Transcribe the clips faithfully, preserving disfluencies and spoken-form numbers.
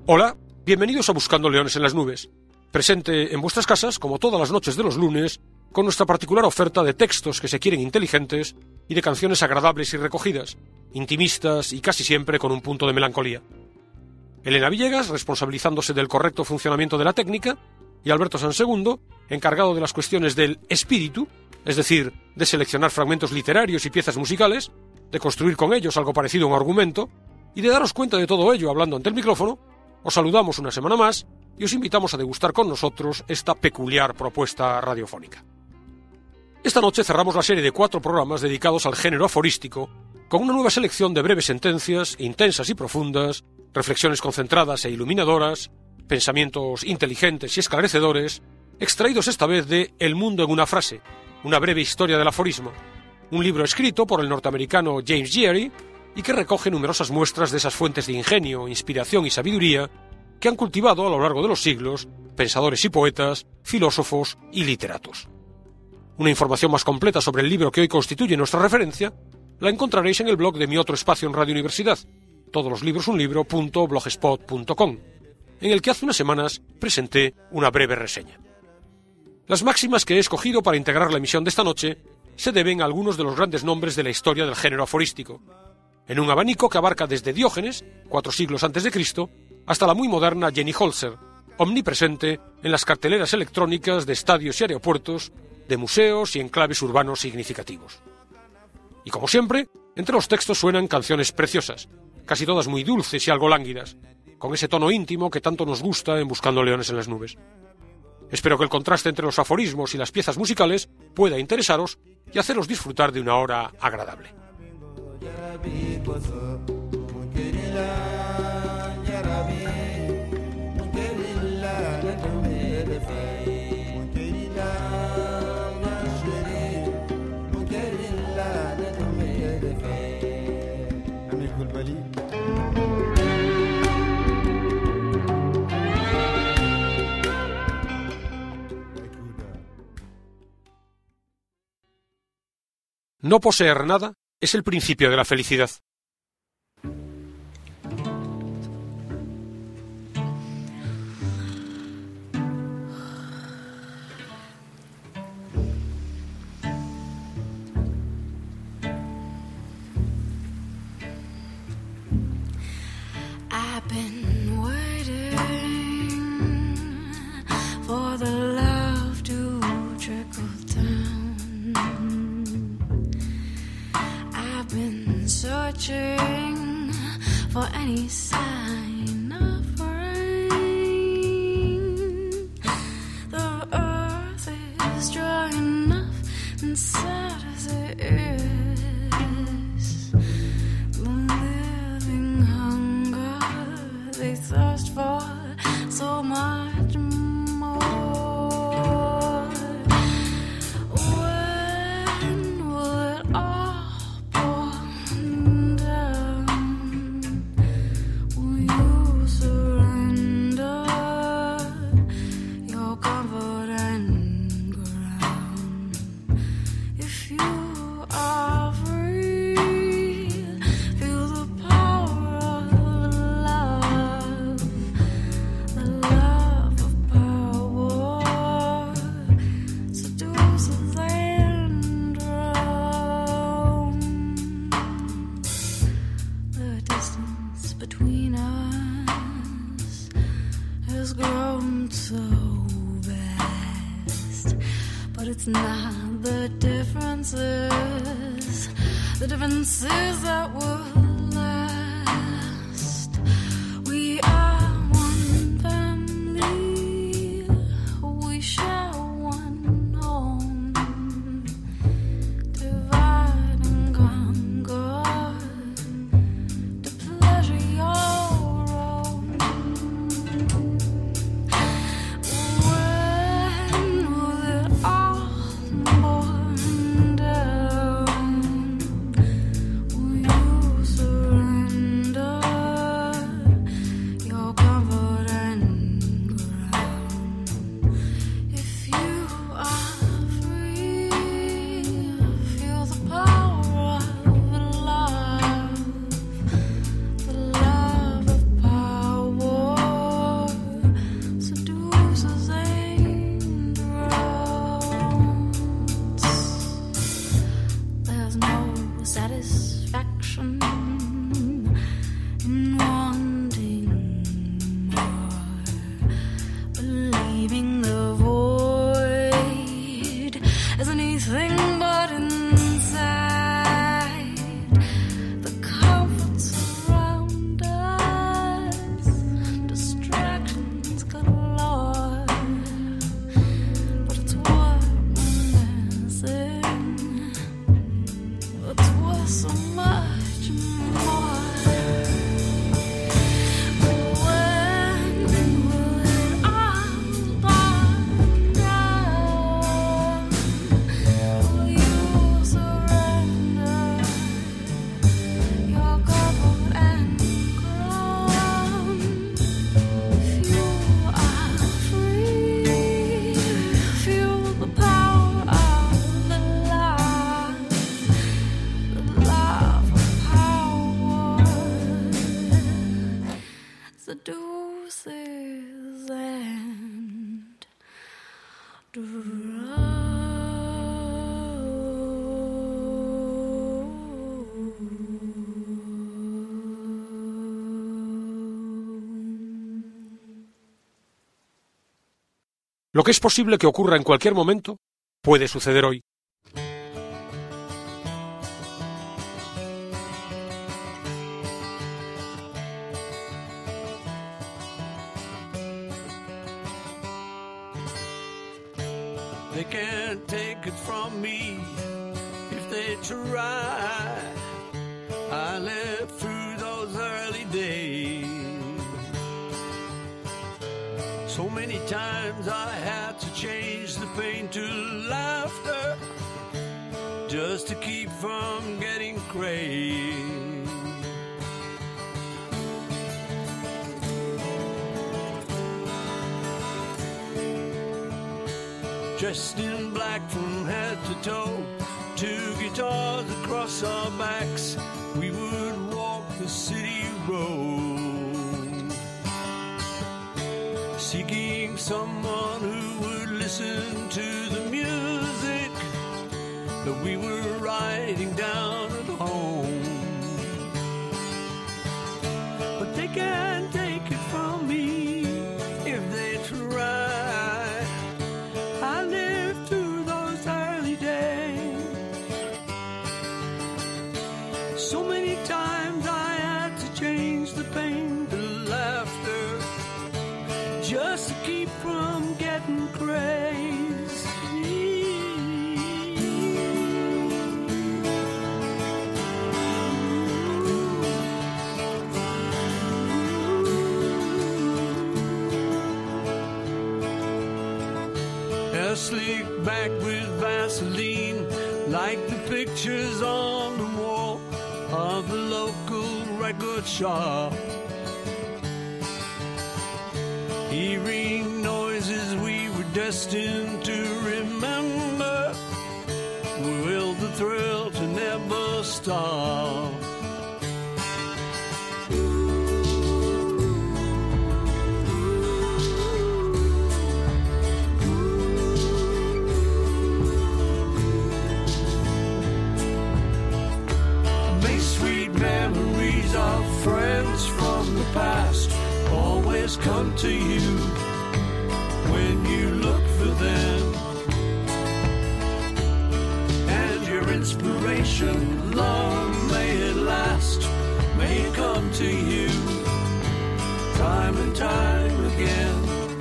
Hola, bienvenidos a Buscando Leones en las Nubes, presente en vuestras casas, como todas las noches de los lunes, con nuestra particular oferta de textos que se quieren inteligentes y de canciones agradables y recogidas, intimistas y casi siempre con un punto de melancolía. Elena Villegas, responsabilizándose del correcto funcionamiento de la técnica, y Alberto Sansegundo, encargado de las cuestiones del espíritu, es decir, de seleccionar fragmentos literarios y piezas musicales, de construir con ellos algo parecido a un argumento, y de daros cuenta de todo ello hablando ante el micrófono. Os saludamos una semana más y os invitamos a degustar con nosotros esta peculiar propuesta radiofónica. Esta noche cerramos la serie de cuatro programas dedicados al género aforístico, con una nueva selección de breves sentencias, intensas y profundas, reflexiones concentradas e iluminadoras, pensamientos inteligentes y esclarecedores, extraídos esta vez de El mundo en una frase, una breve historia del aforismo, un libro escrito por el norteamericano James Geary, y que recoge numerosas muestras de esas fuentes de ingenio, inspiración y sabiduría que han cultivado a lo largo de los siglos pensadores y poetas, filósofos y literatos. Una información más completa sobre el libro que hoy constituye nuestra referencia la encontraréis en el blog de mi otro espacio en Radio Universidad, todosloslibrosunlibro punto blogspot punto com, en el que hace unas semanas presenté una breve reseña. Las máximas que he escogido para integrar la emisión de esta noche se deben a algunos de los grandes nombres de la historia del género aforístico, en un abanico que abarca desde Diógenes, cuatro siglos antes de Cristo, hasta la muy moderna Jenny Holzer, omnipresente en las carteleras electrónicas de estadios y aeropuertos, de museos y enclaves urbanos significativos. Y como siempre, entre los textos suenan canciones preciosas, casi todas muy dulces y algo lánguidas, con ese tono íntimo que tanto nos gusta en Buscando Leones en las Nubes. Espero que el contraste entre los aforismos y las piezas musicales pueda interesaros y haceros disfrutar de una hora agradable. No poseer nada es el principio de la felicidad. I've been waiting for the love to trickle down. I've been searching for any sign of rain. The earth is dry enough and sad as it is. The living hunger, they thirst for so much more. When will it all pour down? Will you surrender your comfort and ground? If you are free, feel the power of love, the love of power, seduces and drown. The distance between us has grown so vast, but it's not the differences, the differences that will last. We are one family, we share one home, divide and conquer, to pleasure your own. When will it all pour down? Will you Lo que es posible que ocurra en cualquier momento, puede suceder hoy. They can't take it from me if they try. I lived through those early days. So many times I had to change the pain to laughter just to keep from getting crazy. Dressed in black from head to toe, two guitars across our backs, we would walk the city road, seeking someone who would listen to the music that we were writing down at home. But they can't take it from me if they try. I lived through those early days. So many times I had to change the pain to laughter just to keep from getting crazy. Hair slicked back with Vaseline, like the pictures on the wall of the local record shop. Hearing noises we were destined to remember, will the thrill to never stop. Make sweet memories of friends from the past always come to you when you look for them, and your inspiration, long may it last, may come to you time and time again.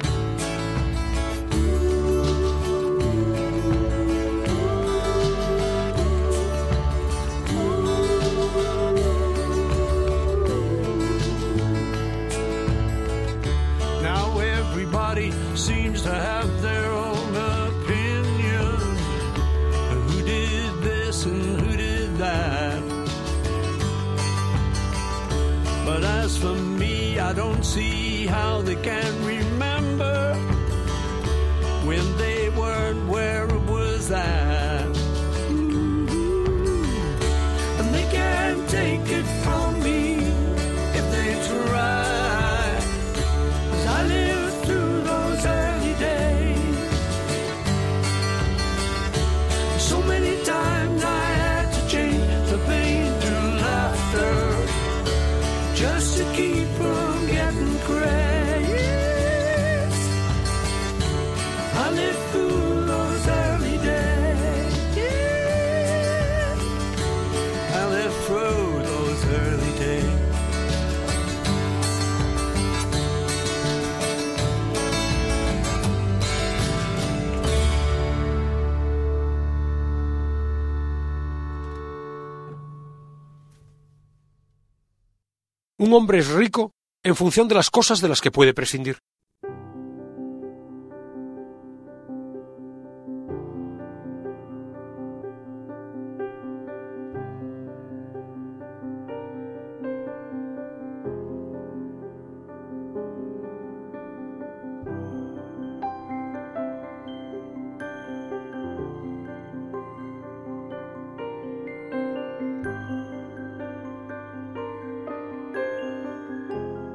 Seems to have their own opinion. Who did this and who did that? But as for me, I don't see how they can remember when they weren't where it was at. And they can't take it from me if they try, 'cause I live early days. So many times I had to change the pain to laughter just to keep from getting crazy. I lived through those early days. I lived through those early days. Un hombre es rico en función de las cosas de las que puede prescindir.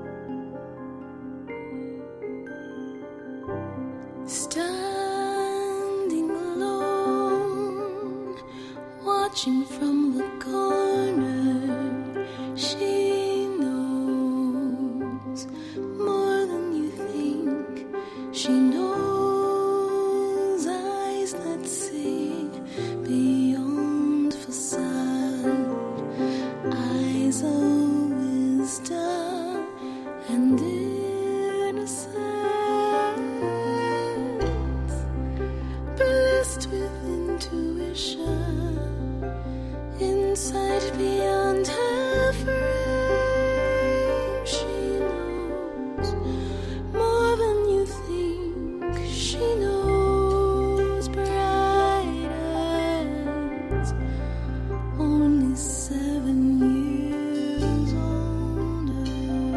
Stand watching from the corner. She knows more than you think. She knows eyes that see beyond facade, eyes of wisdom and innocence, blessed with intuition, insight beyond her frame. She knows more than you think. She knows bright eyes, only seven years older.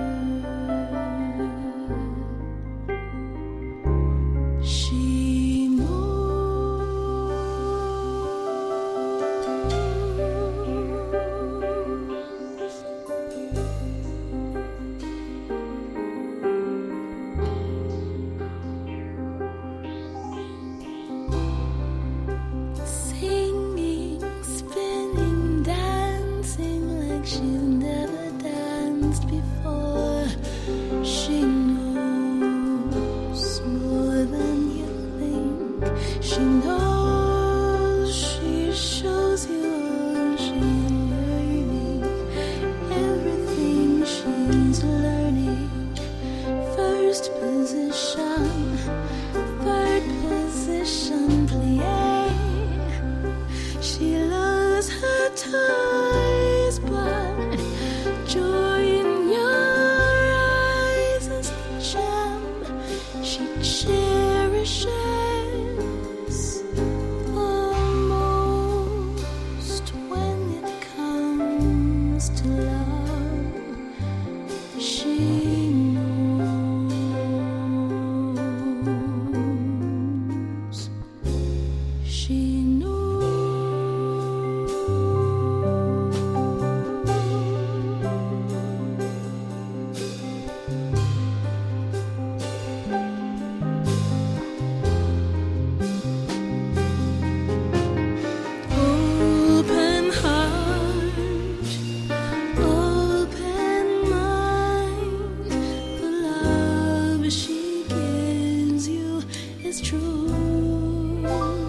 She singing, spinning, dancing like she's never danced before. She knows more than you think. She knows, she shows you all she's learning, everything she's learning. First position, third position, plie. She loves her toys, but joy in your eyes is the gem she cherishes the most. When it comes to love, she knows. She knows. Open heart, open mind. The love she gives you is true.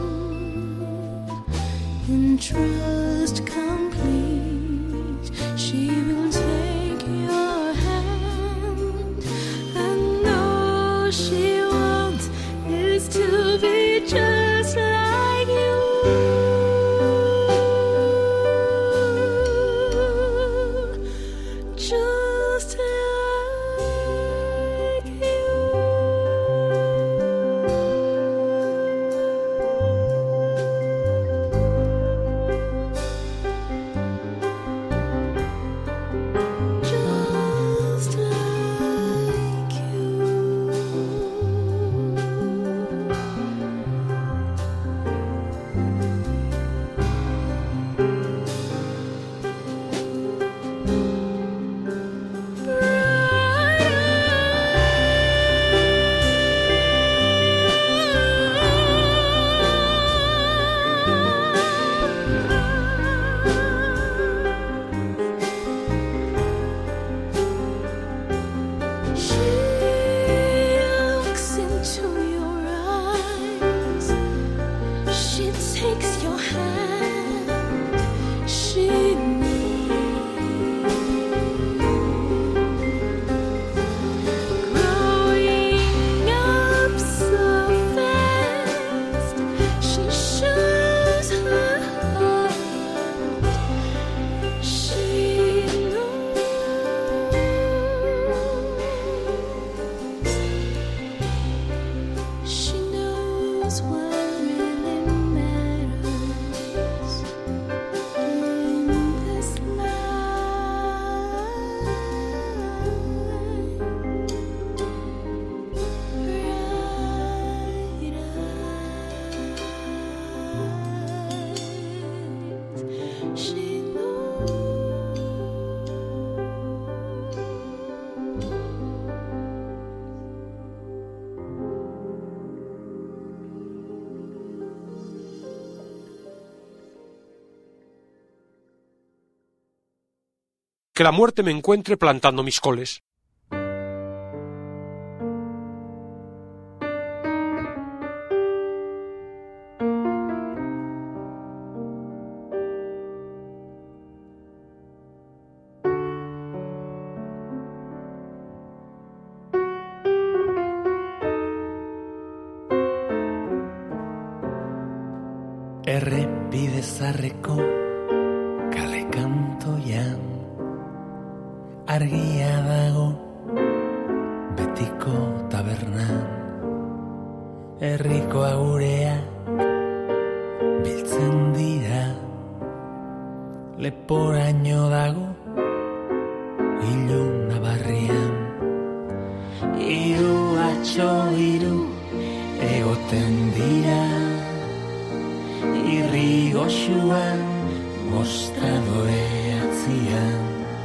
In trust complete, she will take your hand, and all she wants is to be just like you. Just like you. Just like She looks into your eyes. She takes your hand. She knows. Growing up so fast, she shows her heart. She knows. She knows what really matters in this life. Bright eyes. She knows. que la muerte me encuentre plantando mis coles. Errepide zarreko kale kantoian argia dago betiko tabernan, herriko agureak biltzen dira, leporaino dago ilun nabarrian. Hiru atxo hiru egoten dira, irri goxuan mostradore atzian.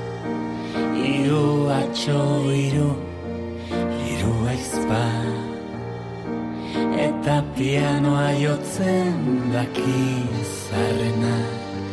Hiru atxo hiru, hiru aizpa, eta pianoa jotzen daki zarrenak.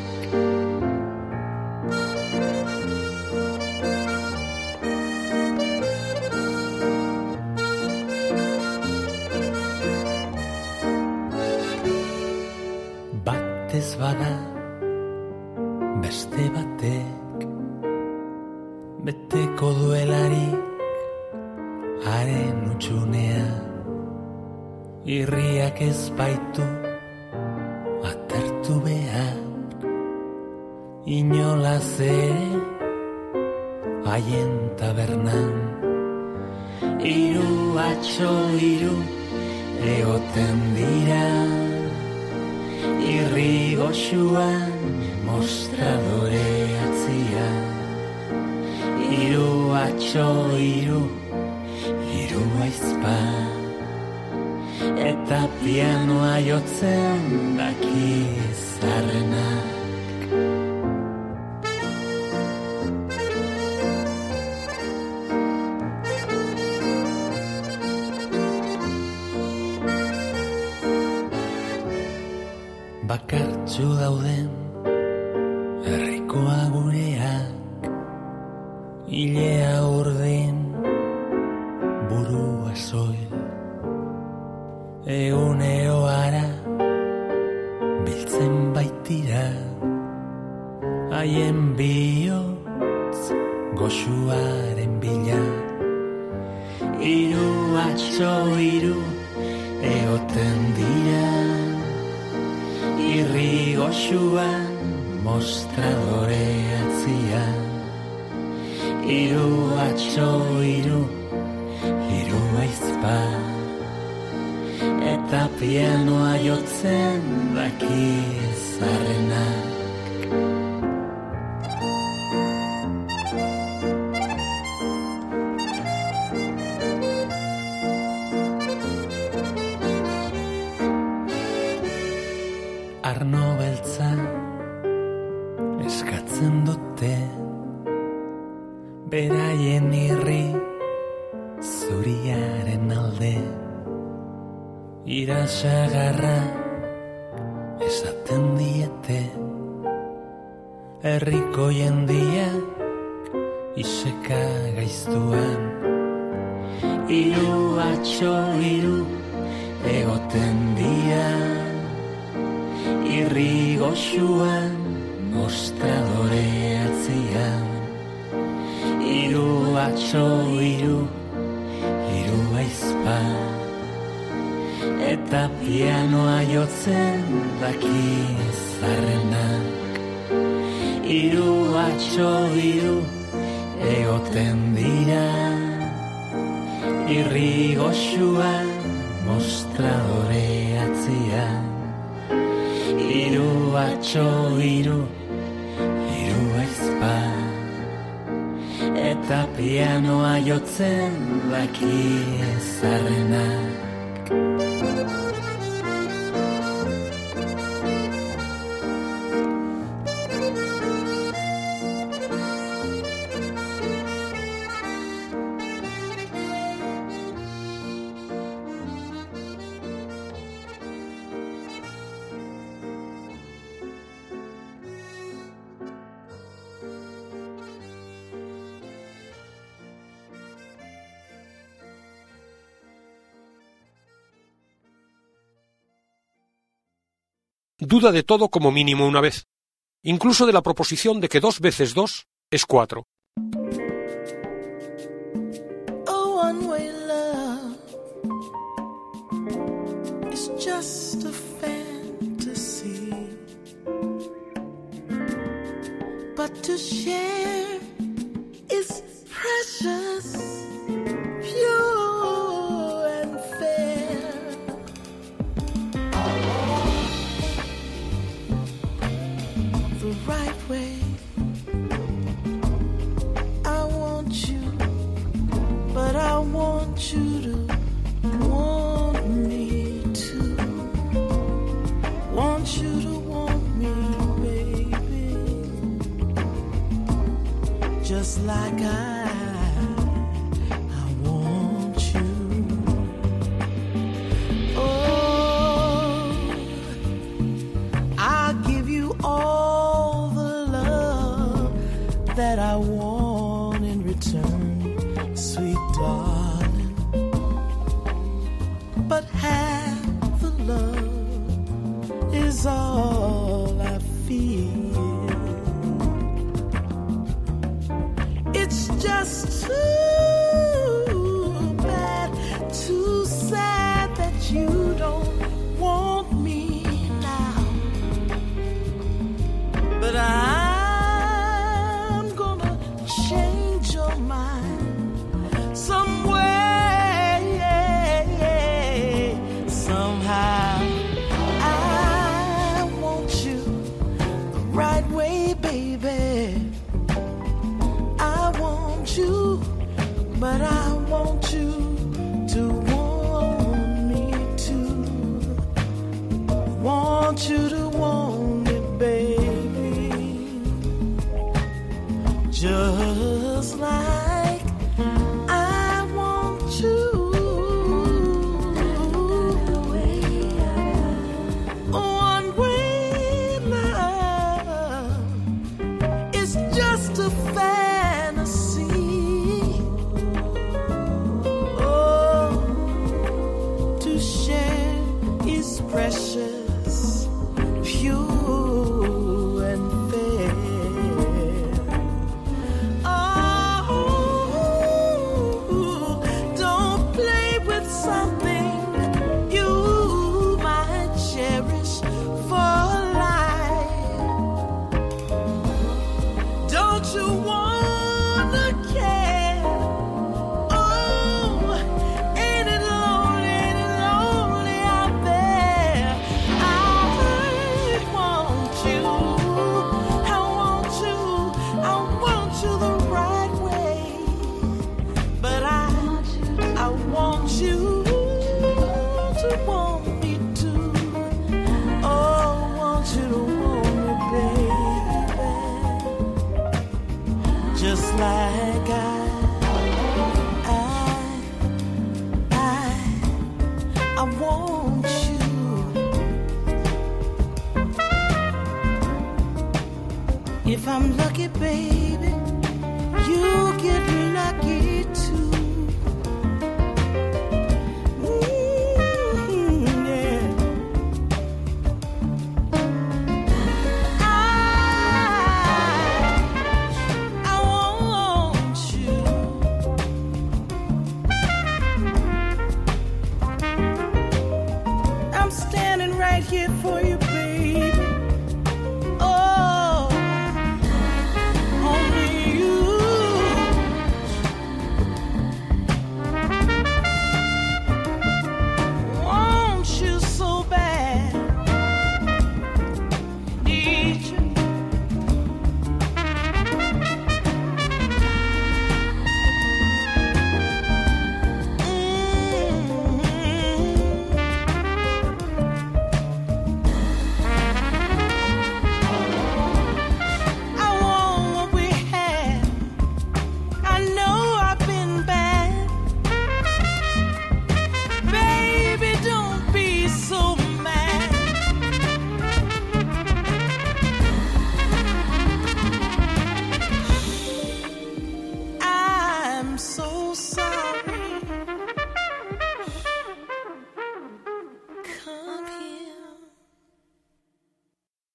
Batez bada beste batek beteko duelarik haren utxunea, irriak ez baitu atertu behar, inolaz ere haien tabernan. Hiru atxo hiru egoten dira, irri goxuan mostradore atzian. Hiru atxo hiru, hiru aizpa, eta pianoa jotzen daki zarrenak. Bakartxu dauden herriko agureak, ilea urdin burua soil, egunero ara biltzen baitira, haien bihotz goxuaren bila. Hiru atxo hiru egoten dira, irri goxuan mostradore atzian. Hiru atxo hiru, hiru aizpa, eta pianoa jotzen daki zarrenak. Arno beltza eskatzen dute, beraien irri zuriaren alde. Irasagarra esaten diete, herriko jendiak iseka gaiztuan. Hiru atxo hiru egoten dira, irri goxuan mostradore atzian. Hiru atxo hiru, hiru aizpa, eta pianoa jotzen daki zarrenak. Hiru atxo hiru egoten dira, irri goxuan mostradore atzian. Hiru atxo hiru, hiru aizpa, eta pianoa jotzen daki zarrenak. duda de todo como mínimo una vez, incluso de la proposición de que dos veces dos es cuatro. Oh, one-way love is just a fantasy, but to share is precious, pure and fair. The right way, I want you, but I want you to want me too. Want you to want me, baby, just like I that I want in return, sweet darling. But half the love is all I feel. It's just too bad, too sad that you don't want me now. But I But I want you to want me too. Want you to want me, baby, just like I want you. One way love is just a fantasy. Precious, pure and fair. Oh, don't play with something you might cherish for life. Don't you wanna care? Oh, ain't it lonely, ain't it lonely out there? I want you, I want you, I want you the right way. But I, I want you to want me too. Oh, I want you to want me, baby, just like I. I want you. If I'm lucky, baby, you get lucky too. Mm, yeah. I, I want you. I'm standing right here for you, baby. Oh, only you. Want you so bad. Need you. Mm-hmm.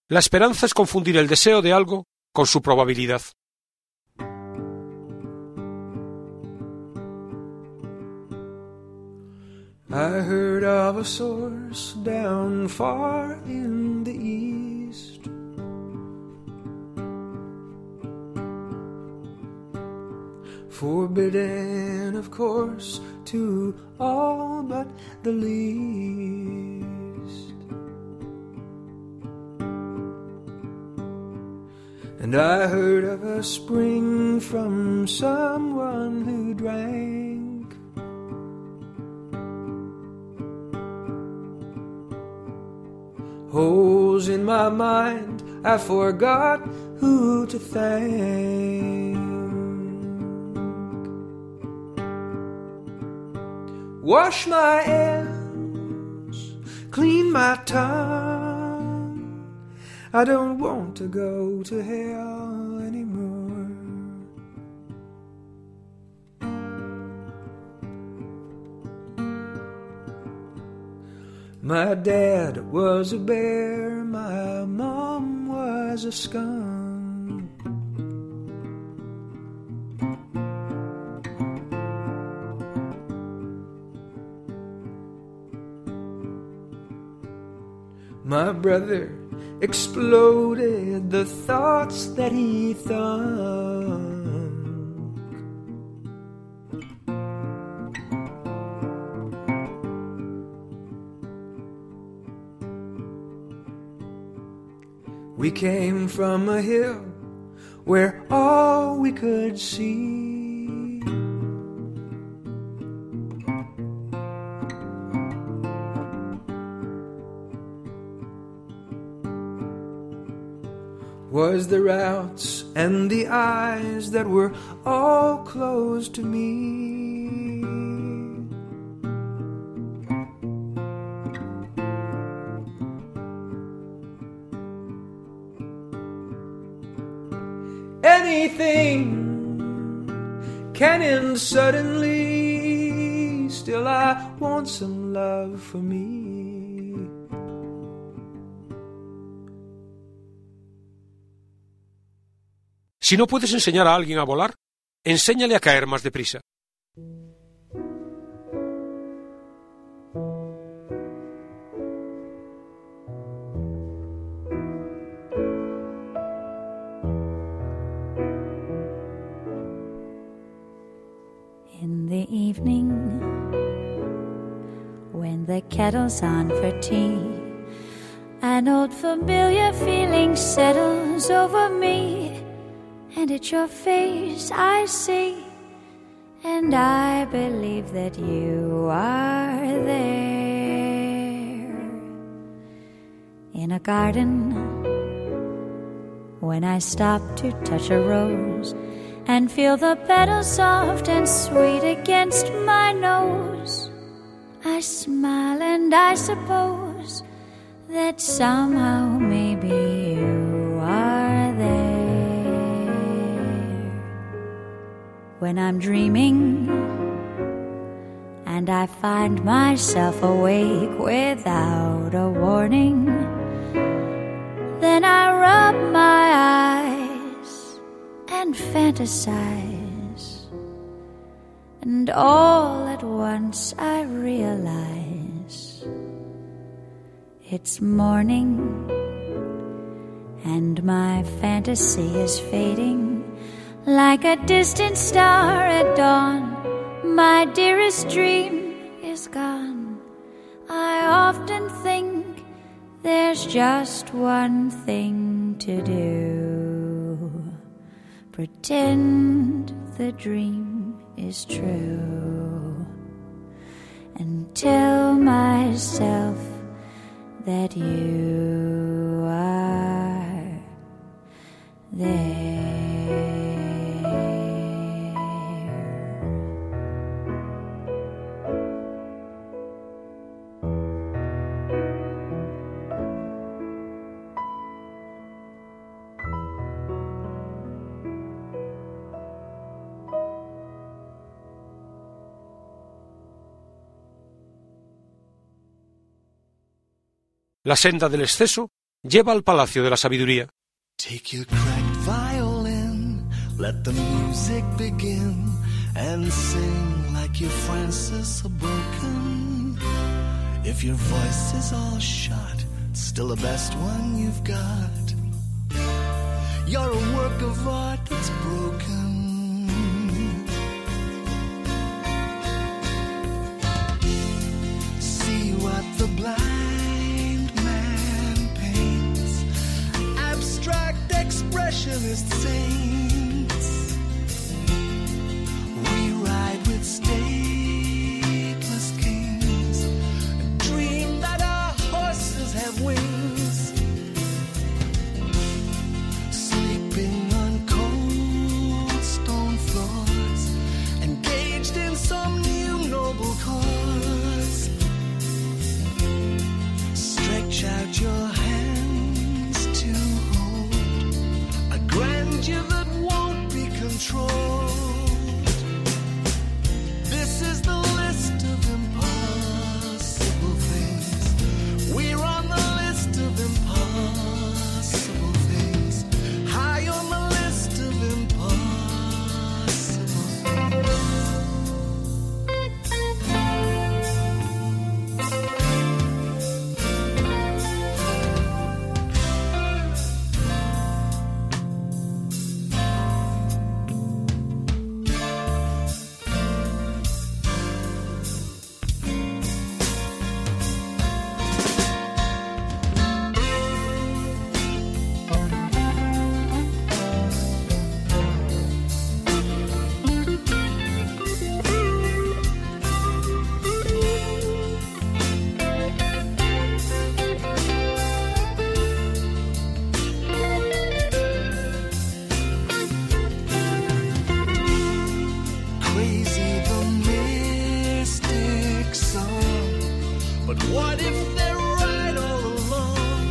La esperanza es confundir el deseo de algo con su probabilidad. I heard of a source down far in the east, forbidden, of course, to all but the least. And I heard of a spring from someone who drank holes in my mind, I forgot who to thank. Wash my hands, clean my tongue, I don't want to go to hell anymore. My dad was a bear, my mom was a skunk. My brother exploded the thoughts that he thunk. We came from a hill where all we could see was the routes and the eyes that were all closed to me. Anything can end suddenly, still I want some love for me. Si no puedes enseñar a alguien a volar, enséñale a caer más deprisa. In the evening, when the kettle's on for tea, an old familiar feeling settles over me, and it's your face I see, and I believe that you are there. In a garden, when I stop to touch a rose and feel the petals soft and sweet against my nose, I smile and I suppose that somehow maybe you are there. When I'm dreaming and I find myself awake without a warning, then I rub my eyes and fantasize, and all at once I realize it's morning and my fantasy is fading like a distant star at dawn. My dearest dream is gone. I often think there's just one thing to do: pretend the dream is true, and tell myself that you are there. La senda del exceso lleva al Palacio de la Sabiduría. Take your cracked violin, let the music begin, and sing like your Francis are broken. If your voice is all shot, it's still the best one you've got. You're a work of art that's broken. See what the blind man paints, abstract expressionist saints. We ride with stateless kings, and dream that our horses have wings. Sleeping on cold stone floors, engaged in some new noble cause. Stretch out your hands to hold a grandeur that won't be controlled. This is the list of impossible things. We're on the list of impossible things. High on the list of impossible things. Crazy the mystic song, but what if they're right all along?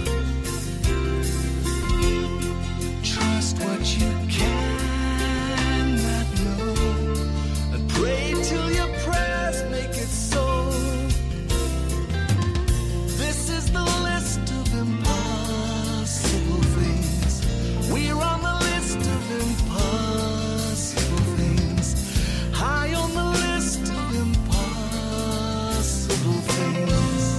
Trust what you cannot know, and pray till your prayers make it so. This is the list of impossible things. We're on the list of impossible things. High on the list of impossible things.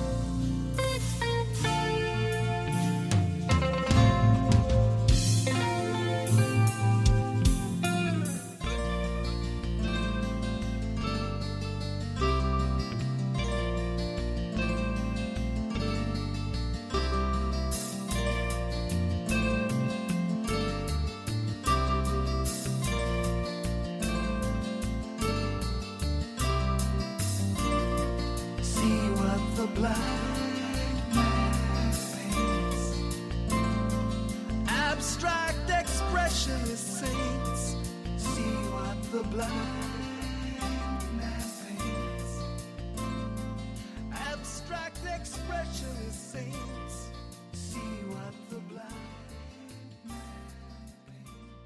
See what the blind man paints, abstract expressionist saints. See what the blind man paints, abstract expressionist saints. See what the blind man paints,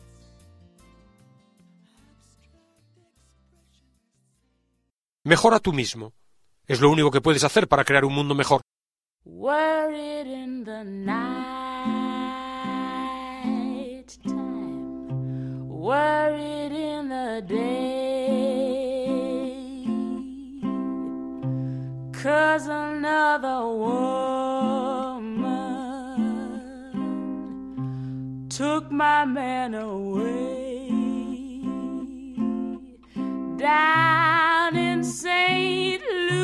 abstract expressionist. Mejora tú mismo. Es lo único que puedes hacer para crear un mundo mejor. Worried in the night time, worried in the day, 'cause another woman took my man away. Down in Saint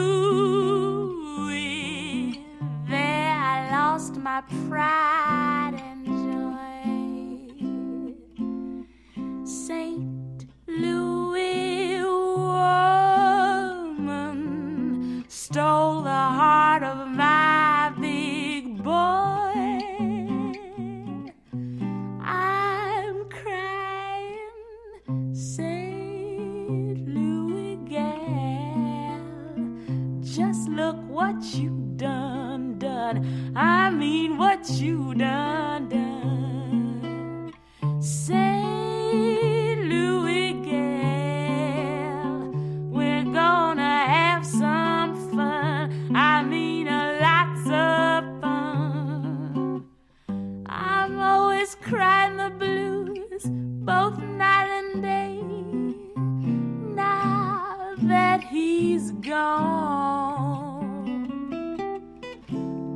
Louis, there I lost my pride and joy. Saint Louis woman stole the heart of my big boy. I'm crying, Saint Louis gal, just look what you done, done. I mean what you done, done. Saint Louis gal, we're gonna have some fun. I mean a lots of fun.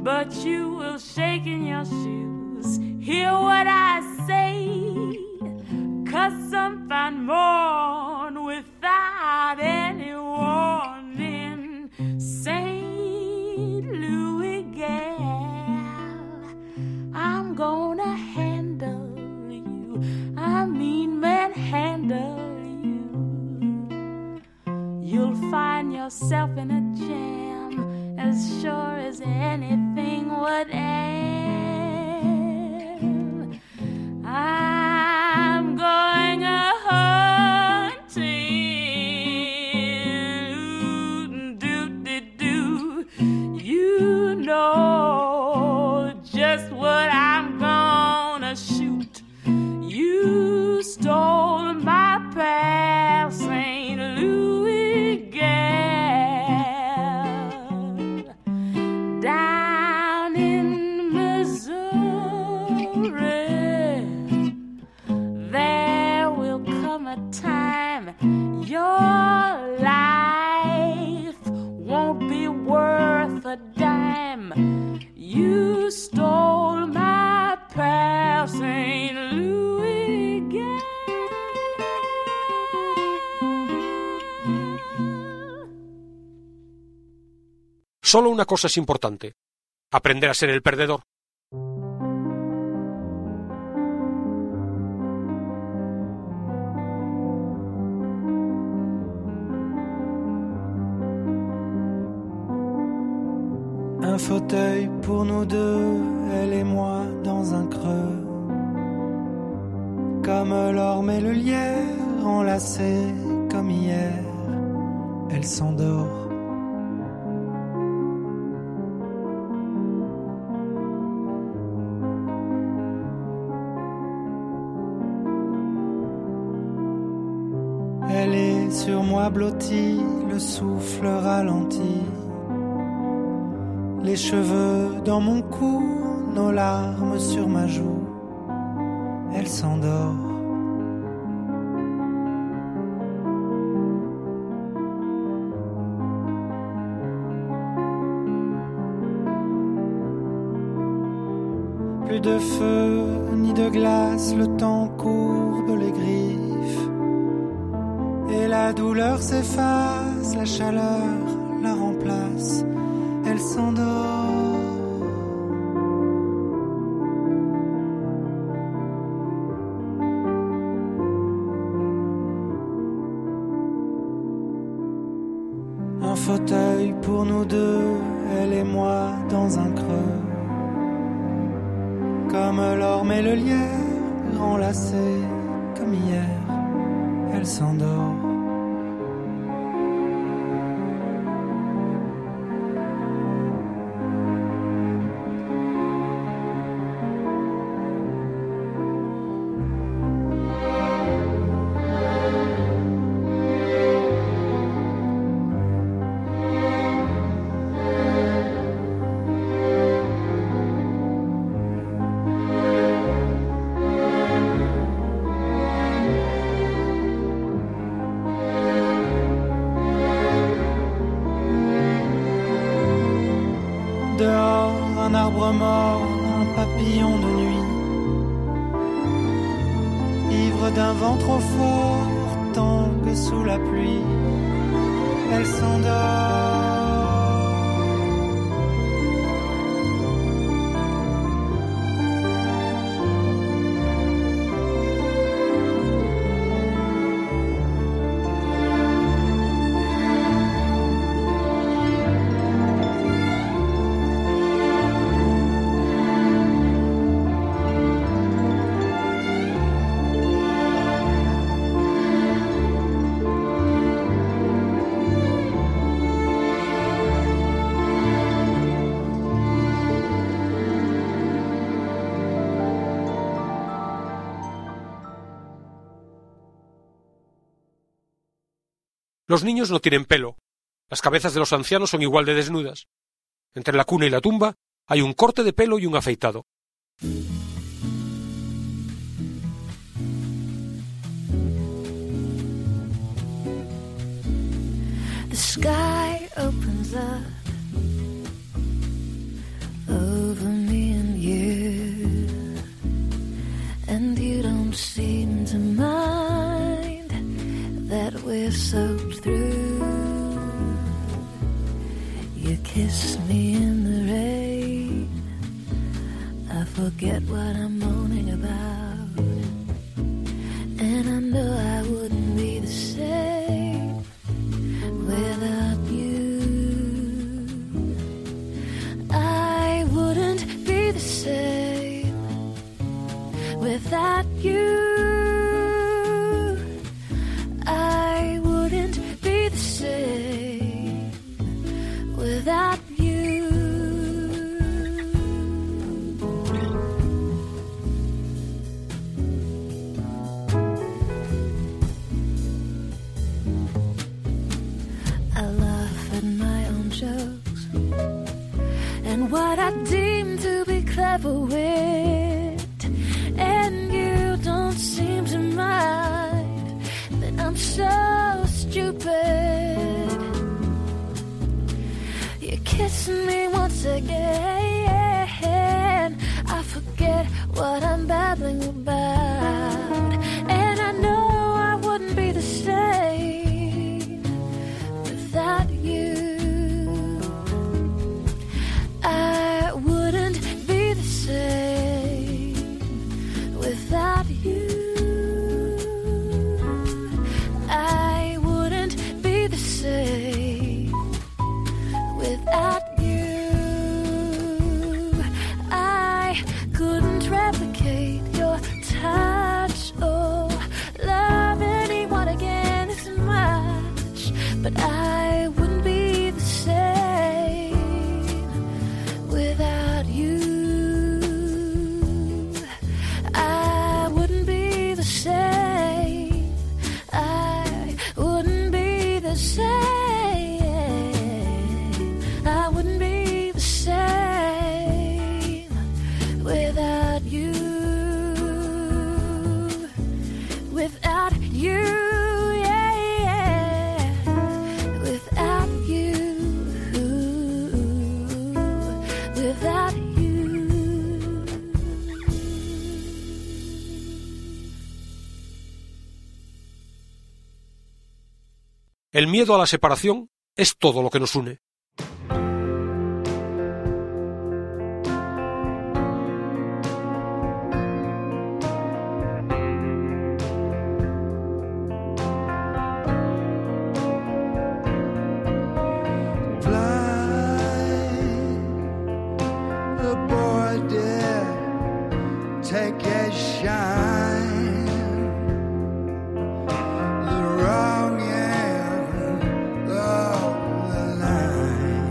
but you will shake in your shoes. Hear what I say, 'cause some find mourn without any warning. Saint Louis gal, I'm gonna handle you, I mean manhandle you. You'll find yourself in a jam as sure as anything would end. I'm going a hunting, do-de-do. You know just what I'm gonna shoot. You stole my pal, Saint Louis gal, down in Missouri. There will come a time your life won't be worth a dime. You stole my pal, Saint Louis gal. Solo una cosa es importante: aprender a ser el perdedor. Un fauteuil pour nous deux, elle et moi dans un creux. Comme l'orme et le lierre, enlacés comme hier, elle s'endort. Elle est sur moi blottie, le souffle ralenti. Les cheveux dans mon cou, nos larmes sur ma joue. Elle s'endort. Plus de feu ni de glace, le temps courbe les griffes. Et la douleur s'efface, la chaleur la remplace. Elle s'endort. Un fauteuil pour nous deux, elle et moi dans un creux. Comme l'orme et le lierre, enlacés comme hier, elle s'endort. Dehors, un arbre mort, un papillon de nuit. Ivre d'un vent trop fort, tangue sous la pluie. Elle s'endort. Los niños no tienen pelo. Las cabezas de los ancianos son igual de desnudas. Entre la cuna y la tumba hay un corte de pelo y un afeitado. The sky opens up forget what I'm moaning about. And I know I wouldn't be the same without you. I wouldn't be the same without you. I wouldn't be the same without you. I laugh at my own jokes and what I deem to be clever wit, and you don't seem to mind that I'm so stupid. You're kissing me once again, I forget what I'm babbling about, and I know I wouldn't be the same without you. I wouldn't be the same without you. I wouldn't be the same without you. I couldn't replicate your touch or love anyone again as much, but I wouldn't be the same without you. I wouldn't be the same. I wouldn't be the same. I wouldn't be the same without you. Without you, yeah, yeah. Without you, without you. El miedo a la separación es todo lo que nos une. The border, take a shine. The wrong end of the line.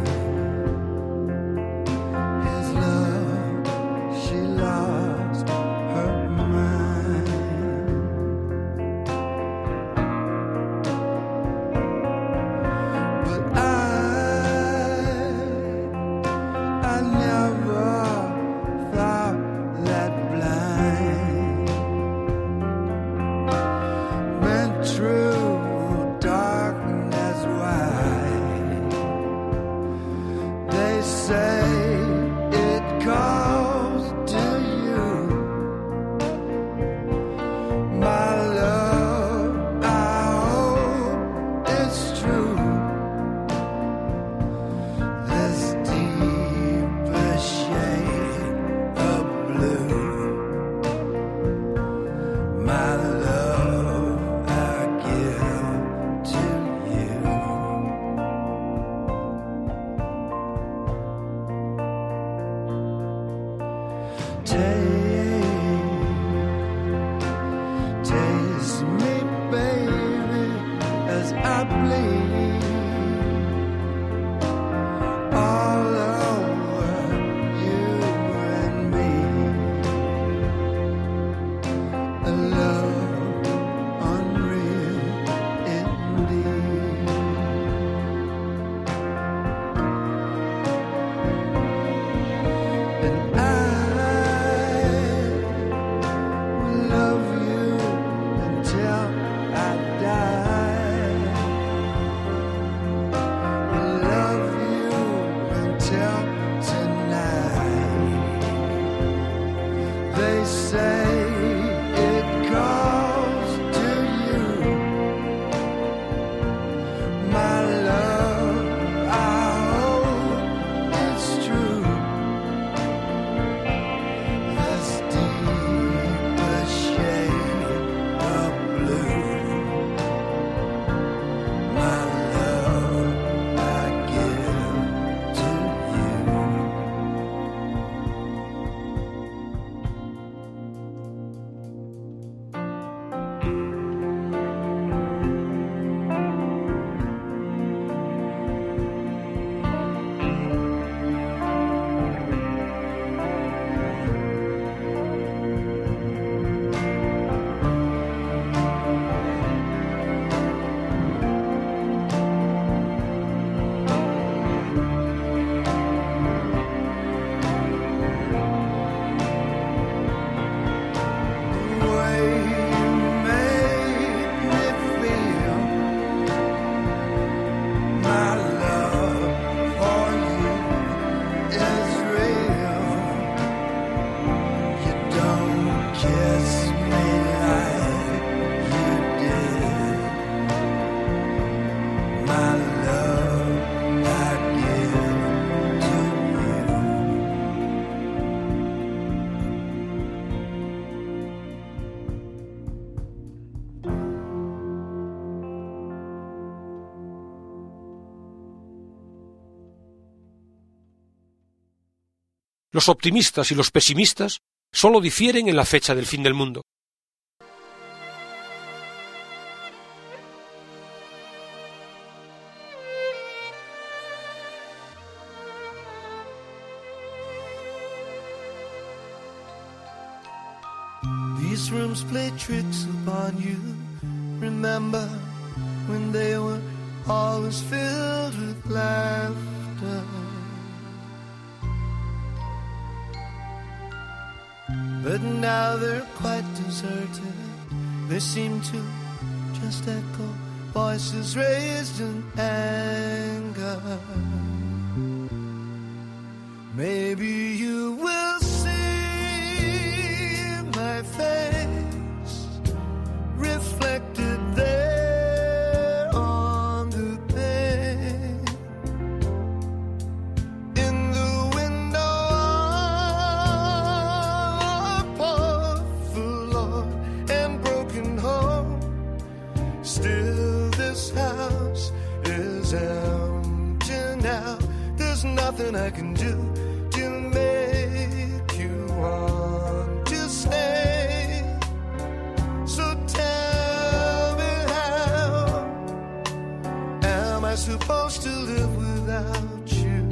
His love, she lost her mind. But I I never thought that blind Los optimistas y los pesimistas solo difieren en la fecha del fin del mundo. These rooms play tricks upon you. Remember when they were always filled with laughter. But now they're quite deserted. They seem to just echo voices raised in anger. Maybe you will see my face reflected there on the pane in the window of a poor forlorn and broken home. Still this house is empty now. There's nothing I can do to make you want to stay. So tell me, how am I supposed to live without you?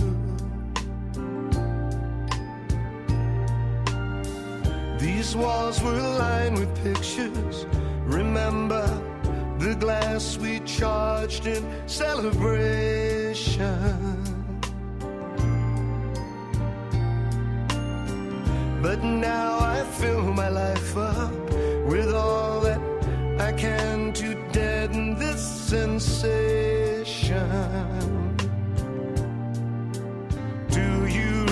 These walls were lined with pictures. Remember the glass we charged in celebration. But now I fill my life up with all that I can to deaden this sensation. Do you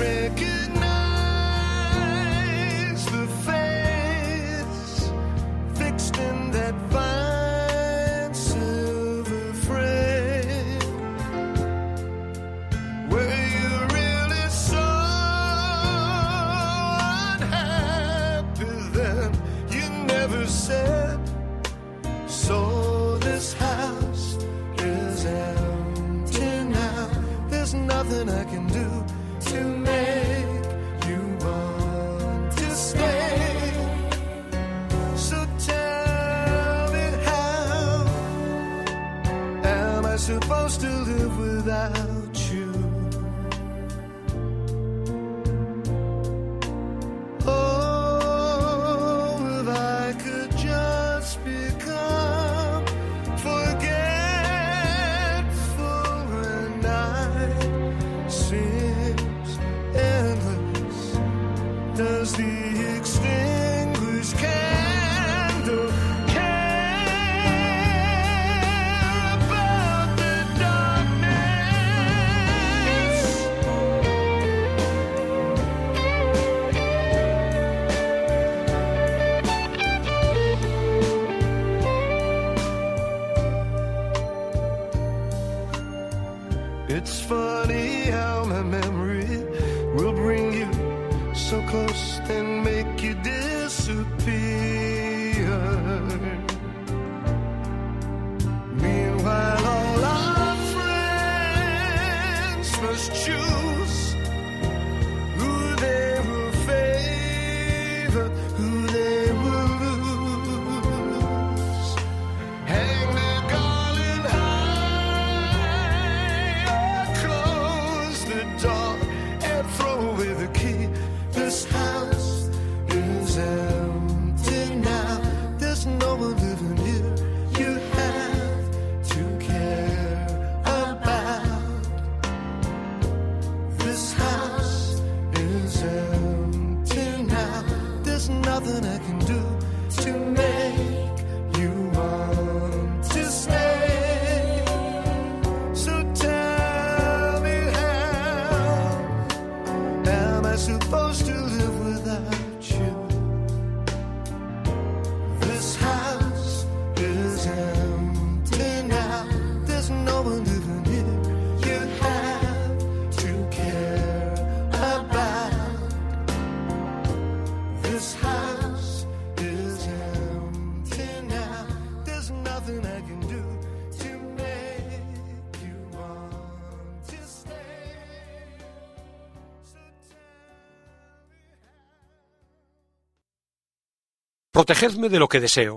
recognize the face fixed in that fine silver frame? Were you really so said? So this house is empty now. There's nothing I can do to make you want to stay. So tell me, how am I supposed to live without you? Does the extinguished candle care about the darkness? It's funny how my memory will bring you so close and make you disappear. Meanwhile, all our friends must choose who they will favor, who they will lose. Hang the garland high or close the door and throw away the key. This house is empty now. There's no one living here you have to care about. This house is empty now. There's nothing I can do to make you want to stay. So tell me, how am I supposed to live without you? This house is empty now. There's no one living here you have to care about. This house is empty now. There's nothing I can do to make you want to stay. So tell Protegedme de lo que deseo.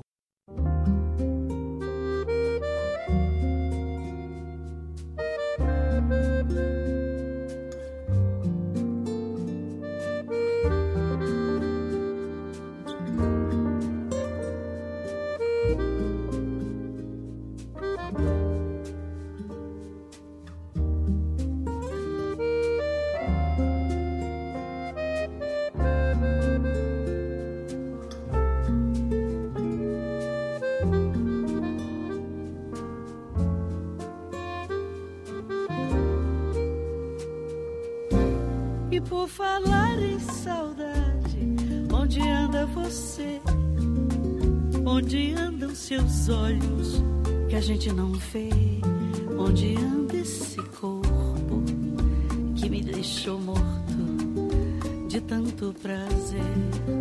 E por falar em saudade, onde anda você? Onde andam seus olhos que a gente não vê? Onde anda esse corpo que me deixou morto de tanto prazer?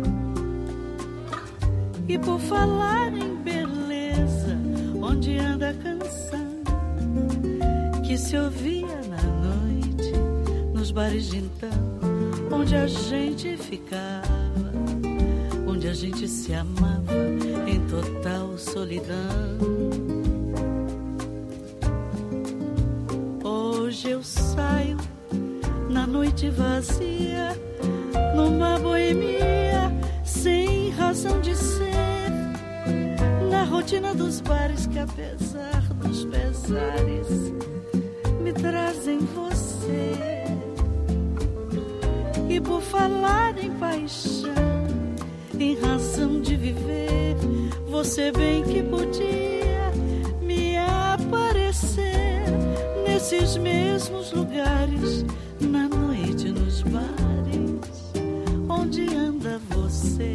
E por falar em beleza, onde anda a canção que se ouvia na noite nos bares de então, onde a gente ficava, onde a gente se amava em total solidão. Hoje eu saio na noite vazia, numa boemia sem razão de ser, na rotina dos bares que apesar dos pesares me trazem você. E por falar em paixão, em razão de viver, você bem que podia me aparecer nesses mesmos lugares, na noite nos bares, onde anda você?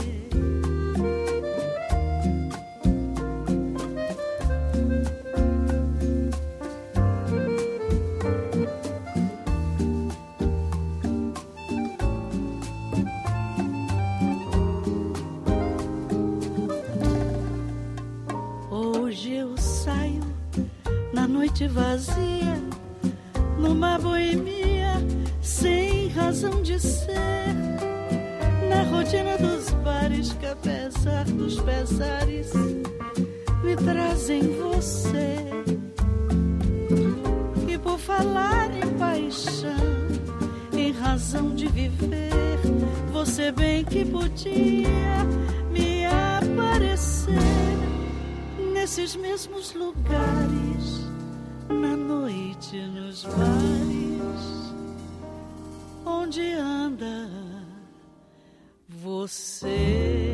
Vazia, numa boemia sem razão de ser, na rotina dos bares que apesar dos pesares me trazem você. E por falar em paixão, em razão de viver, você bem que podia me aparecer nesses mesmos lugares, na noite nos bares, onde anda você?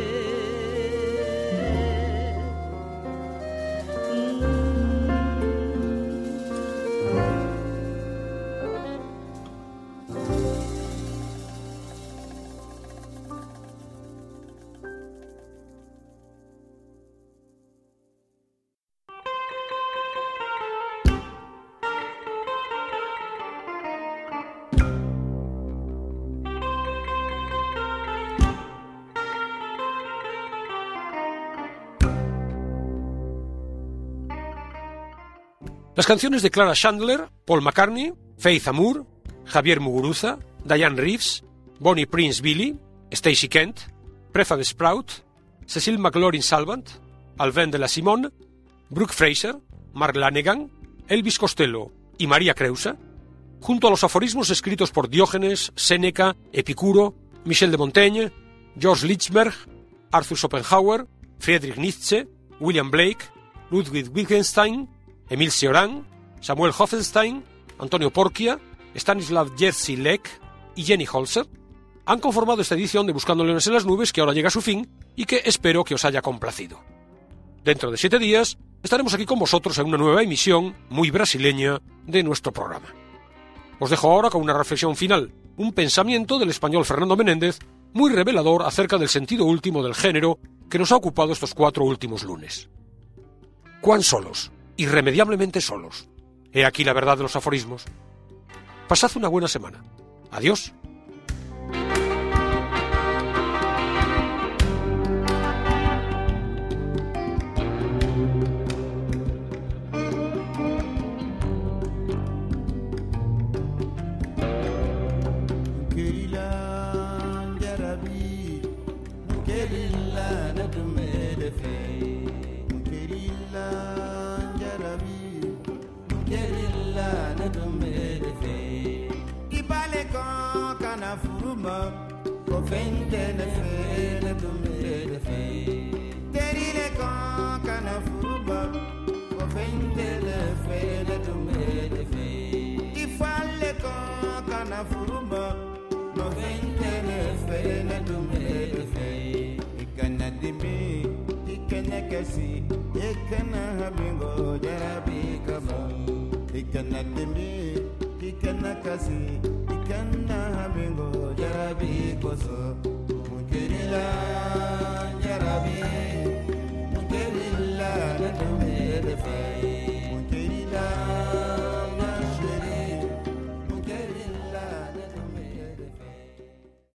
Las canciones de Clara Chandler, Paul McCartney, Faith Amour, Javier Muguruza, Diane Reeves, Bonnie Prince Billy, Stacey Kent, Prefab Sprout, Cecil McLaurin Salvant, Alvin de la Simone, Brooke Fraser, Mark Lanegan, Elvis Costello y María Creusa, junto a los aforismos escritos por Diógenes, Séneca, Epicuro, Michel de Montaigne, George Lichtenberg, Arthur Schopenhauer, Friedrich Nietzsche, William Blake, Ludwig Wittgenstein, Emil Cioran, Samuel Hoffenstein, Antonio Porquia, Stanislav Jerzy Lec y Jenny Holzer, han conformado esta edición de Buscando Leones en las Nubes, que ahora llega a su fin y que espero que os haya complacido. Dentro de siete días estaremos aquí con vosotros en una nueva emisión muy brasileña de nuestro programa. Os dejo ahora con una reflexión final, un pensamiento del español Fernando Menéndez muy revelador acerca del sentido último del género que nos ha ocupado estos cuatro últimos lunes. ¿Cuán solos? Irremediablemente solos. He aquí la verdad de los aforismos. Pasad una buena semana. Adiós. Querilá, Yarabi, Querilá, kana furuma ko fente ne fe ne dumbe de fe terile ko kana furuma ko fente ne fe ne dumbe de fe ifalle ko kana furuma no fente ne fe ne dumbe de fe ikana dimi ikana kasi ikana habingo jarabi kama ikana dimi ikana kasi ikana habingo jarabi koso mukirila